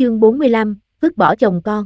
Chương 45, vứt bỏ chồng con.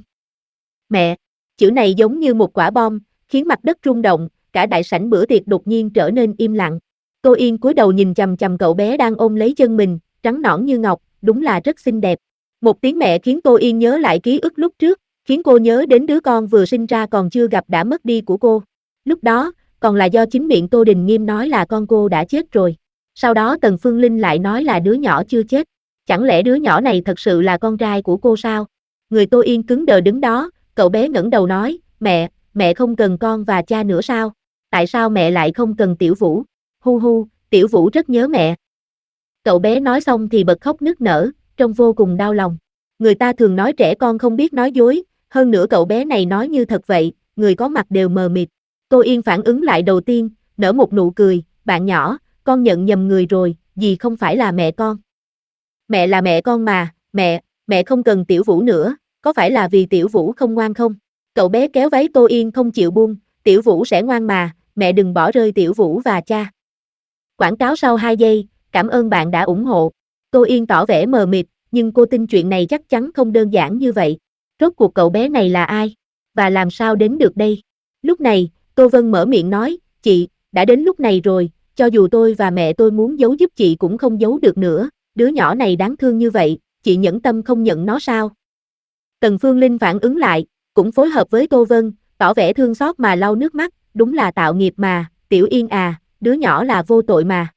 Mẹ, chữ này giống như một quả bom, khiến mặt đất rung động, cả đại sảnh bữa tiệc đột nhiên trở nên im lặng. Tô Yên cúi đầu nhìn chằm chằm cậu bé đang ôm lấy chân mình, trắng nõn như ngọc, đúng là rất xinh đẹp. Một tiếng mẹ khiến Tô Yên nhớ lại ký ức lúc trước, khiến cô nhớ đến đứa con vừa sinh ra còn chưa gặp đã mất đi của cô. Lúc đó, còn là do chính miệng Tô Đình Nghiêm nói là con cô đã chết rồi. Sau đó Tần Phương Linh lại nói là đứa nhỏ chưa chết. Chẳng lẽ đứa nhỏ này thật sự là con trai của cô sao? Người Tô Yên cứng đờ đứng đó, cậu bé ngẩng đầu nói, mẹ không cần con và cha nữa sao? Tại sao mẹ lại không cần Tiểu Vũ? Hu hu, Tiểu Vũ rất nhớ mẹ. Cậu bé nói xong thì bật khóc nức nở, trông vô cùng đau lòng. Người ta thường nói trẻ con không biết nói dối, hơn nữa cậu bé này nói như thật vậy, người có mặt đều mờ mịt. Tô Yên phản ứng lại đầu tiên, nở một nụ cười, bạn nhỏ, con nhận nhầm người rồi, dì không phải là mẹ con. Mẹ là mẹ con mà, mẹ không cần Tiểu Vũ nữa, có phải là vì Tiểu Vũ không ngoan không? Cậu bé kéo váy Tô Yên không chịu buông, Tiểu Vũ sẽ ngoan mà, mẹ đừng bỏ rơi Tiểu Vũ và cha. Quảng cáo sau 2 giây, cảm ơn bạn đã ủng hộ. Tô Yên tỏ vẻ mờ mịt, nhưng cô tin chuyện này chắc chắn không đơn giản như vậy. Rốt cuộc cậu bé này là ai? Và làm sao đến được đây? Lúc này, Tô Vân mở miệng nói, chị, đã đến lúc này rồi, cho dù tôi và mẹ tôi muốn giấu giúp chị cũng không giấu được nữa, đứa nhỏ này đáng thương như vậy, chị nhẫn tâm không nhận nó sao? Tần Phương Linh phản ứng lại, cũng phối hợp với Tô Vân, tỏ vẻ thương xót mà lau nước mắt, đúng là tạo nghiệp mà, Tiểu Yên à, đứa nhỏ là vô tội mà.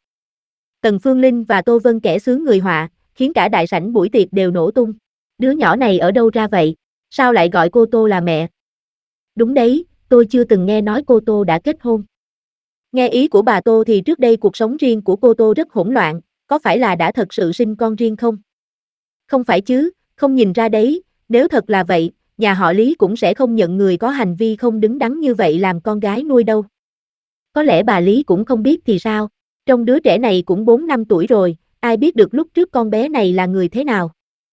Tần Phương Linh và Tô Vân kẻ sướng người họa, khiến cả đại sảnh buổi tiệc đều nổ tung. Đứa nhỏ này ở đâu ra vậy? Sao lại gọi cô Tô là mẹ? Đúng đấy, tôi chưa từng nghe nói cô Tô đã kết hôn. Nghe ý của bà Tô thì trước đây cuộc sống riêng của cô Tô rất hỗn loạn, có phải là đã thật sự sinh con riêng không? Không phải chứ, không nhìn ra đấy, nếu thật là vậy, nhà họ Lý cũng sẽ không nhận người có hành vi không đứng đắn như vậy làm con gái nuôi đâu. Có lẽ bà Lý cũng không biết thì sao, trong đứa trẻ này cũng 4 năm tuổi rồi, ai biết được lúc trước con bé này là người thế nào.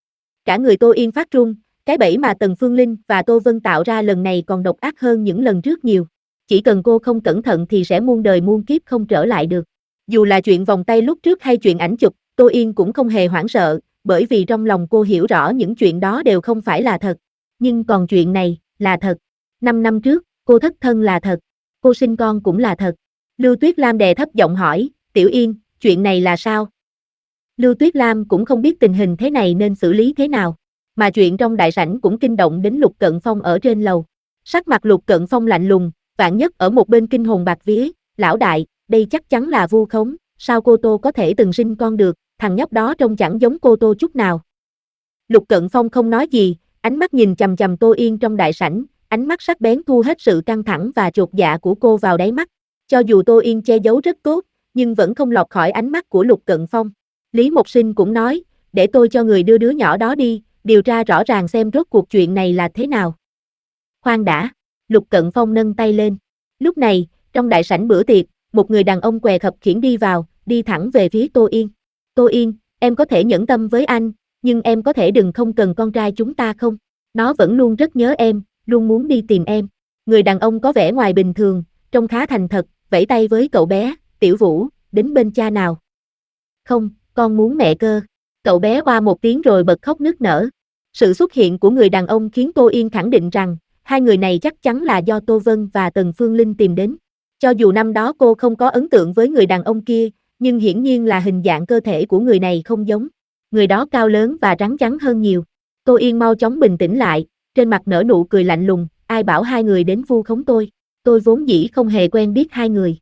Cả người Tô Yên phát run, cái bẫy mà Tần Phương Linh và Tô Vân tạo ra lần này còn độc ác hơn những lần trước nhiều. Chỉ cần cô không cẩn thận thì sẽ muôn đời muôn kiếp không trở lại được. Dù là chuyện vòng tay lúc trước hay chuyện ảnh chụp, Tô Yên cũng không hề hoảng sợ, bởi vì trong lòng cô hiểu rõ những chuyện đó đều không phải là thật. Nhưng còn chuyện này, là thật. 5 năm trước, cô thất thân là thật. Cô sinh con cũng là thật. Lưu Tuyết Lam đè thấp giọng hỏi, Tiểu Yên, chuyện này là sao? Lưu Tuyết Lam cũng không biết tình hình thế này nên xử lý thế nào. Mà chuyện trong đại sảnh cũng kinh động đến Lục Cận Phong ở trên lầu. Sắc mặt Lục Cận Phong lạnh lùng, Vạn Nhất ở một bên kinh hồn bạt vía, lão đại, đây chắc chắn là vu khống, sao cô Tô có thể từng sinh con được, thằng nhóc đó trông chẳng giống cô Tô chút nào. Lục Cận Phong không nói gì, ánh mắt nhìn chằm chằm Tô Yên trong đại sảnh, ánh mắt sắc bén thu hết sự căng thẳng và chột dạ của cô vào đáy mắt. Cho dù Tô Yên che giấu rất tốt, nhưng vẫn không lọt khỏi ánh mắt của Lục Cận Phong. Lý Mộc Sinh cũng nói, để tôi cho người đưa đứa nhỏ đó đi, điều tra rõ ràng xem rốt cuộc chuyện này là thế nào. Khoan đã, Lục Cận Phong nâng tay lên. Lúc này, trong đại sảnh bữa tiệc, một người đàn ông què khập khiễng đi vào, đi thẳng về phía Tô Yên. Tô Yên, em có thể nhẫn tâm với anh, nhưng em có thể đừng không cần con trai chúng ta không? Nó vẫn luôn rất nhớ em, luôn muốn đi tìm em. Người đàn ông có vẻ ngoài bình thường, trông khá thành thật, vẫy tay với cậu bé, Tiểu Vũ, đến bên cha nào. Không, con muốn mẹ cơ. Cậu bé oa một tiếng rồi bật khóc nức nở. Sự xuất hiện của người đàn ông khiến Tô Yên khẳng định rằng, hai người này chắc chắn là do Tô Vân và Tần Phương Linh tìm đến. Cho dù năm đó cô không có ấn tượng với người đàn ông kia, nhưng hiển nhiên là hình dạng cơ thể của người này không giống. Người đó cao lớn và rắn rắn hơn nhiều. Tô Yên mau chóng bình tĩnh lại, trên mặt nở nụ cười lạnh lùng, ai bảo hai người đến vu khống tôi vốn dĩ không hề quen biết hai người.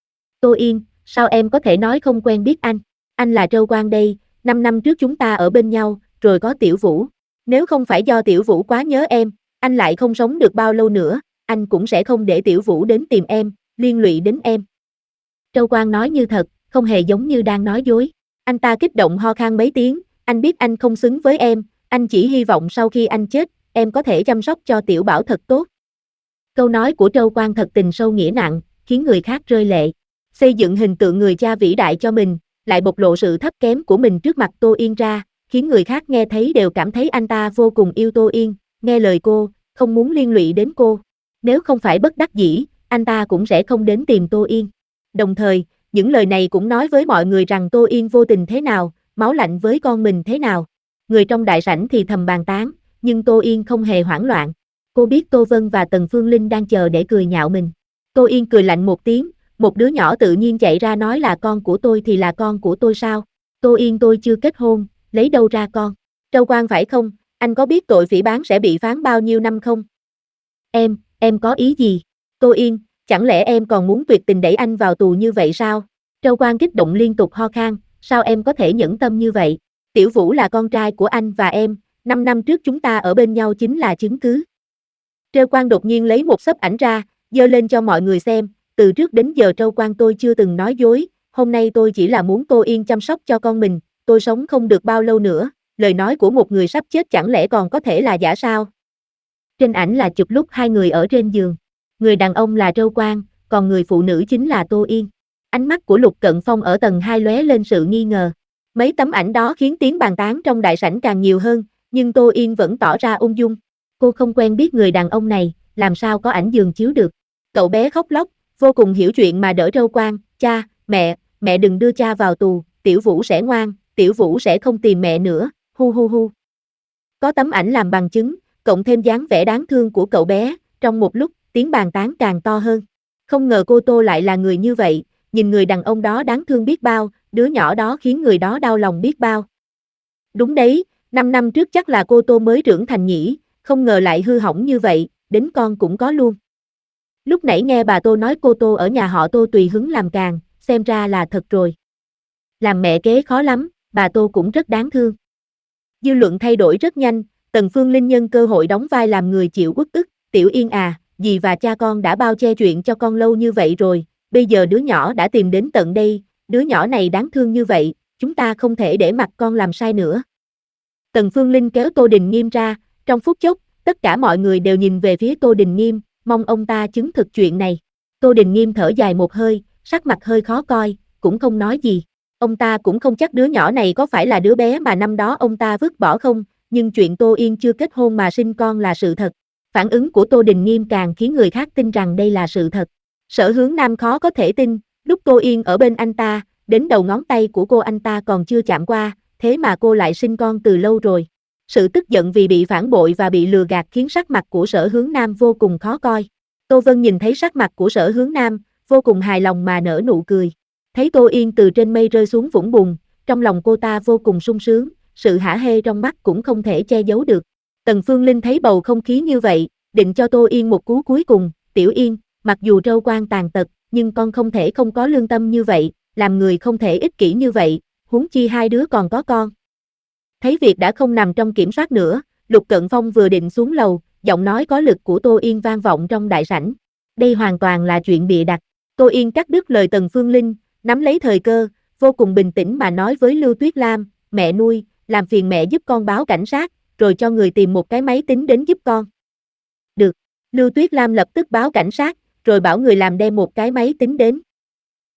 Tô Yên, sao em có thể nói không quen biết anh là Trâu Quang đây, 5 năm trước chúng ta ở bên nhau, rồi có Tiểu Vũ. Nếu không phải do Tiểu Vũ quá nhớ em, anh lại không sống được bao lâu nữa, anh cũng sẽ không để Tiểu Vũ đến tìm em, liên lụy đến em. Trâu Quang nói như thật, không hề giống như đang nói dối. Anh ta kích động ho khan mấy tiếng, anh biết anh không xứng với em, anh chỉ hy vọng sau khi anh chết, em có thể chăm sóc cho Tiểu Bảo thật tốt. Câu nói của Trâu Quang thật tình sâu nghĩa nặng, khiến người khác rơi lệ. Xây dựng hình tượng người cha vĩ đại cho mình, lại bộc lộ sự thấp kém của mình trước mặt Tô Yên ra, khiến người khác nghe thấy đều cảm thấy anh ta vô cùng yêu Tô Yên, nghe lời cô, không muốn liên lụy đến cô. Nếu không phải bất đắc dĩ, anh ta cũng sẽ không đến tìm Tô Yên. Đồng thời, những lời này cũng nói với mọi người rằng Tô Yên vô tình thế nào, máu lạnh với con mình thế nào. người trong đại sảnh thì thầm bàn tán, nhưng Tô Yên không hề hoảng loạn. Cô biết Tô Vân và Tần Phương Linh đang chờ để cười nhạo mình. Tô Yên cười lạnh một tiếng, một đứa nhỏ tự nhiên chạy ra nói là con của tôi thì là con của tôi sao? Tô Yên tôi chưa kết hôn, lấy đâu ra con? Trâu quan phải không? Anh có biết tội phỉ báng sẽ bị phán bao nhiêu năm không? Em có ý gì? Tô Yên, chẳng lẽ em còn muốn tuyệt tình đẩy anh vào tù như vậy sao? Trâu quan kích động liên tục ho khan, sao em có thể nhẫn tâm như vậy? Tiểu Vũ là con trai của anh và em, 5 năm trước chúng ta ở bên nhau chính là chứng cứ. Trâu quan đột nhiên lấy một xấp ảnh ra, giơ lên cho mọi người xem, từ trước đến giờ Trâu quan tôi chưa từng nói dối, hôm nay tôi chỉ là muốn Tô Yên chăm sóc cho con mình, tôi sống không được bao lâu nữa, lời nói của một người sắp chết chẳng lẽ còn có thể là giả sao? Trên ảnh là chụp lúc hai người ở trên giường. Người đàn ông là Trâu Quang, còn người phụ nữ chính là Tô Yên. Ánh mắt của Lục Cận Phong ở tầng 2 lóe lên sự nghi ngờ. Mấy tấm ảnh đó khiến tiếng bàn tán trong đại sảnh càng nhiều hơn, nhưng Tô Yên vẫn tỏ ra ung dung. Cô không quen biết người đàn ông này, làm sao có ảnh giường chiếu được. Cậu bé khóc lóc, vô cùng hiểu chuyện mà đỡ Trâu Quang, cha, mẹ đừng đưa cha vào tù, Tiểu Vũ sẽ ngoan, Tiểu Vũ sẽ không tìm mẹ nữa, hu hu hu. Có tấm ảnh làm bằng chứng, cộng thêm dáng vẻ đáng thương của cậu bé, trong một lúc, tiếng bàn tán càng to hơn. Không ngờ cô Tô lại là người như vậy, nhìn người đàn ông đó đáng thương biết bao, đứa nhỏ đó khiến người đó đau lòng biết bao. Đúng đấy, 5 năm trước chắc là cô Tô mới trưởng thành nhỉ, không ngờ lại hư hỏng như vậy, đến con cũng có luôn. Lúc nãy nghe bà Tô nói cô Tô ở nhà họ Tô tùy hứng làm càng, xem ra là thật rồi. Làm mẹ kế khó lắm, bà Tô cũng rất đáng thương. Dư luận thay đổi rất nhanh, Tần Phương Linh nhân cơ hội đóng vai làm người chịu uất ức, Tiểu Yên à, dì và cha con đã bao che chuyện cho con lâu như vậy rồi, bây giờ đứa nhỏ đã tìm đến tận đây, đứa nhỏ này đáng thương như vậy, chúng ta không thể để mặc con làm sai nữa. Tần Phương Linh kéo Tô Đình Nghiêm ra, trong phút chốc, tất cả mọi người đều nhìn về phía Tô Đình Nghiêm, mong ông ta chứng thực chuyện này. Tô Đình Nghiêm thở dài một hơi, sắc mặt hơi khó coi, cũng không nói gì. Ông ta cũng không chắc đứa nhỏ này có phải là đứa bé mà năm đó ông ta vứt bỏ không, nhưng chuyện Tô Yên chưa kết hôn mà sinh con là sự thật. Phản ứng của Tô Đình Nghiêm càng khiến người khác tin rằng đây là sự thật. Sở Hướng Nam khó có thể tin, lúc Tô Yên ở bên anh ta, đến đầu ngón tay của cô anh ta còn chưa chạm qua, thế mà cô lại sinh con từ lâu rồi. Sự tức giận vì bị phản bội và bị lừa gạt khiến sắc mặt của Sở Hướng Nam vô cùng khó coi. Tô Vân nhìn thấy sắc mặt của Sở Hướng Nam, vô cùng hài lòng mà nở nụ cười. Thấy Tô Yên từ trên mây rơi xuống vũng bùn, trong lòng cô ta vô cùng sung sướng, sự hả hê trong mắt cũng không thể che giấu được. Tần Phương Linh thấy bầu không khí như vậy, định cho Tô Yên một cú cuối cùng, Tiểu Yên, mặc dù Trâu Quan tàn tật, nhưng con không thể không có lương tâm như vậy, làm người không thể ích kỷ như vậy, huống chi hai đứa còn có con. Thấy việc đã không nằm trong kiểm soát nữa, Lục Cận Phong vừa định xuống lầu, giọng nói có lực của Tô Yên vang vọng trong đại sảnh. Đây hoàn toàn là chuyện bịa đặt. Tô Yên cắt đứt lời Tần Phương Linh, nắm lấy thời cơ, vô cùng bình tĩnh mà nói với Lưu Tuyết Lam, mẹ nuôi, làm phiền mẹ giúp con báo cảnh sát, rồi cho người tìm một cái máy tính đến giúp con. Được, Lưu Tuyết Lam lập tức báo cảnh sát, rồi bảo người làm đem một cái máy tính đến.